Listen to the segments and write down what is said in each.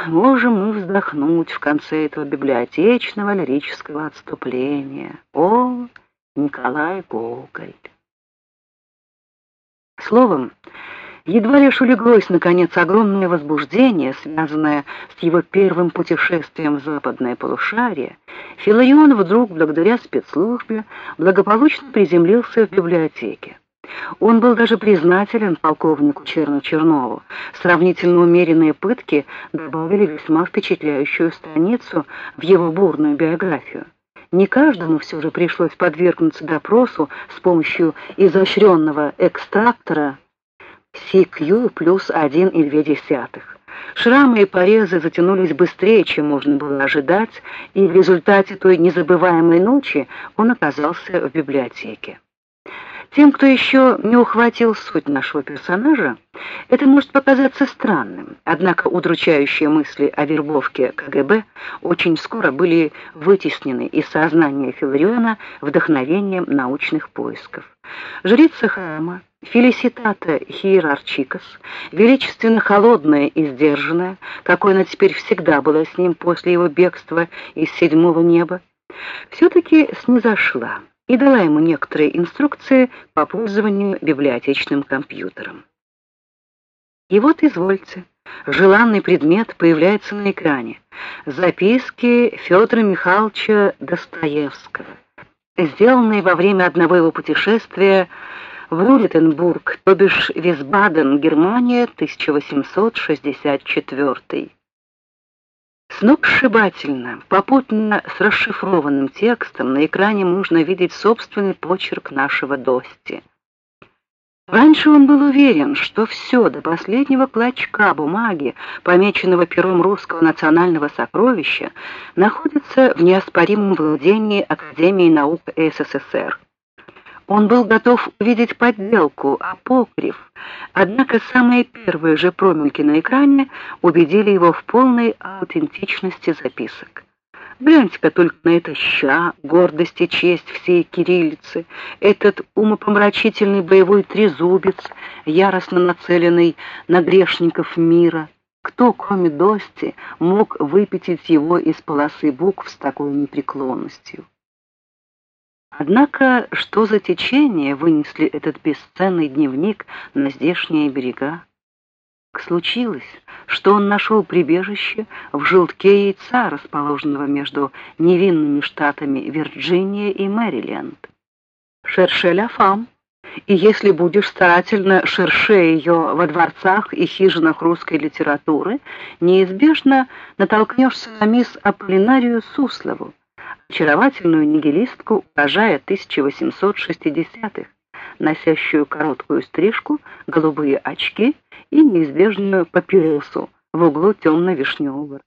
можем мы вздохнуть в конце этого библиотечного лирического отступления. О, Николай Гоголь! Словом, едва лишь улеглось, наконец, огромное возбуждение, связанное с его первым путешествием в западное полушарие, Филарион вдруг, благодаря спецслужбе, благополучно приземлился в библиотеке. Он был даже признателен полковнику Чернову. Сравнительно умеренные пытки добавили весьма впечатляющую страницу в его бурную биографию. Не каждому все же пришлось подвергнуться допросу с помощью изощренного экстрактора CQ плюс 1,2. Шрамы и порезы затянулись быстрее, чем можно было ожидать, и в результате той незабываемой ночи он оказался в библиотеке. Тем, кто еще не ухватил суть нашего персонажа, это может показаться странным, однако удручающие мысли о вербовке КГБ очень скоро были вытеснены из сознания Филариона вдохновением научных поисков. Жрица храма Фелиситата Хиерарчикос, величественно холодная и сдержанная, какой она теперь всегда была с ним после его бегства из седьмого неба, все-таки снизошла и дала ему некоторые инструкции по пользованию библиотечным компьютером. И вот, извольте, желанный предмет появляется на экране. Записки Федора Михайловича Достоевского, сделанные во время одного его путешествия в Рулеттенбург, то бишь Висбаден, Германия, 1864. Сногсшибательно, попутно с расшифрованным текстом на экране можно видеть собственный почерк нашего Дости. Раньше он был уверен, что все до последнего клочка бумаги, помеченного пером русского национального сокровища, находится в неоспоримом владении Академии наук СССР. Он был готов увидеть подделку, апокриф, однако самые первые же промельки на экране убедили его в полной аутентичности записок. Гляньте-ка только на это ща, гордость и честь всей кириллицы, этот умопомрачительный боевой трезубец, яростно нацеленный на грешников мира. Кто, кроме Дости, мог выпятить его из полосы букв с такой непреклонностью? Однако, что за течение вынесли этот бесценный дневник на здешние берега? Случилось, что он нашел прибежище в желтке яйца, расположенного между невинными штатами Вирджиния и Мэриленд. Шерше ля фам, и если будешь старательно шерше ее во дворцах и хижинах русской литературы, неизбежно натолкнешься на мисс Аполлинарию Суслову, очаровательную нигилистку урожая 1860-х, носящую короткую стрижку, голубые очки и неизбежную папиросу в углу темно-вишневого.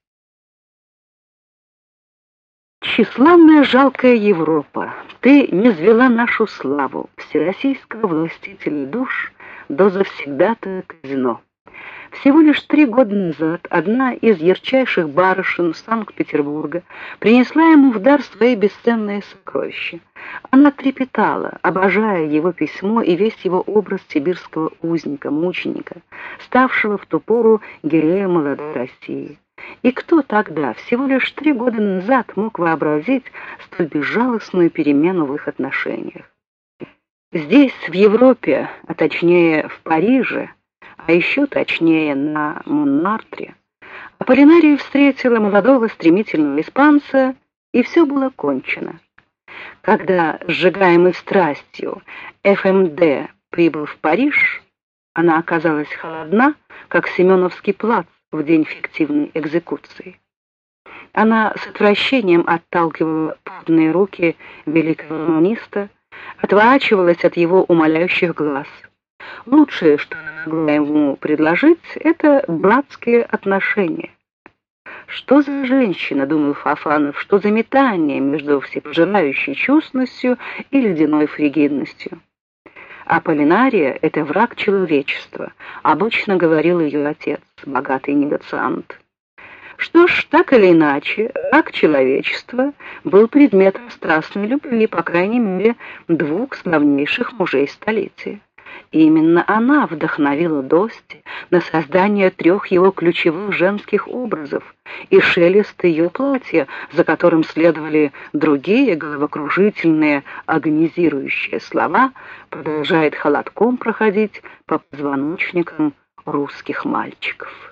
Тщеславная жалкая Европа, ты низвела нашу славу, всероссийского властителя душ, до завсегдатая казино. Всего лишь 3 года назад одна из ярчайших барышень Санкт-Петербурга принесла ему в дар свои бесценные сокровища. Она трепетала, обожая его письмо и весь его образ сибирского узника, мученика, ставшего в ту пору героем молодой России. И кто тогда, всего лишь 3 года назад, мог вообразить столь безжалостную перемену в их отношениях? Здесь, в Европе, а точнее в Париже, а еще точнее на Монмартре, Аполлинария встретила молодого стремительного испанца, и все было кончено. Когда, сжигаемый страстью, ФМД прибыл в Париж, она оказалась холодна, как Семеновский плац в день фиктивной экзекуции. Она с отвращением отталкивала потные руки великого романиста, отворачивалась от его умоляющих глаз. Лучшее, что она могла ему предложить, это братские отношения. Что за женщина, думал Фофанов, что за метание между всепожирающей чувственностью и ледяной фригидностью? Аполлинария — это враг человечества, обычно говорил ее отец, богатый негациант. Что ж, так или иначе, враг человечества был предметом страстной любви, по крайней мере, 2 славнейших мужей столетия. И именно она вдохновила Дости на создание 3 его ключевых женских образов и шелест ее платья, за которым следовали другие головокружительные агонизирующие слова, продолжает холодком проходить по позвоночникам русских мальчиков.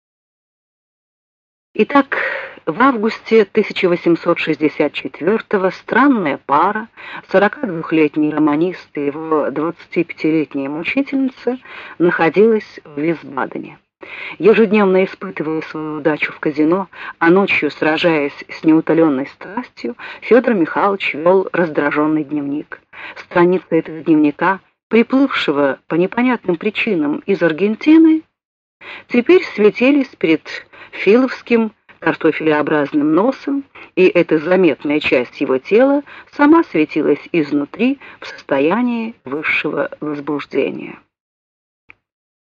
Итак, в августе 1864-го странная пара, 42-летний романист и его 25-летняя мучительница, находилась в Висбадене. Ежедневно испытывая свою удачу в казино, а ночью сражаясь с неутоленной страстью, Федор Михайлович вел раздраженный дневник. Страницы этого дневника, приплывшего по непонятным причинам из Аргентины, теперь светились перед филовским картофелеобразным носом, и эта заметная часть его тела сама светилась изнутри в состоянии высшего возбуждения.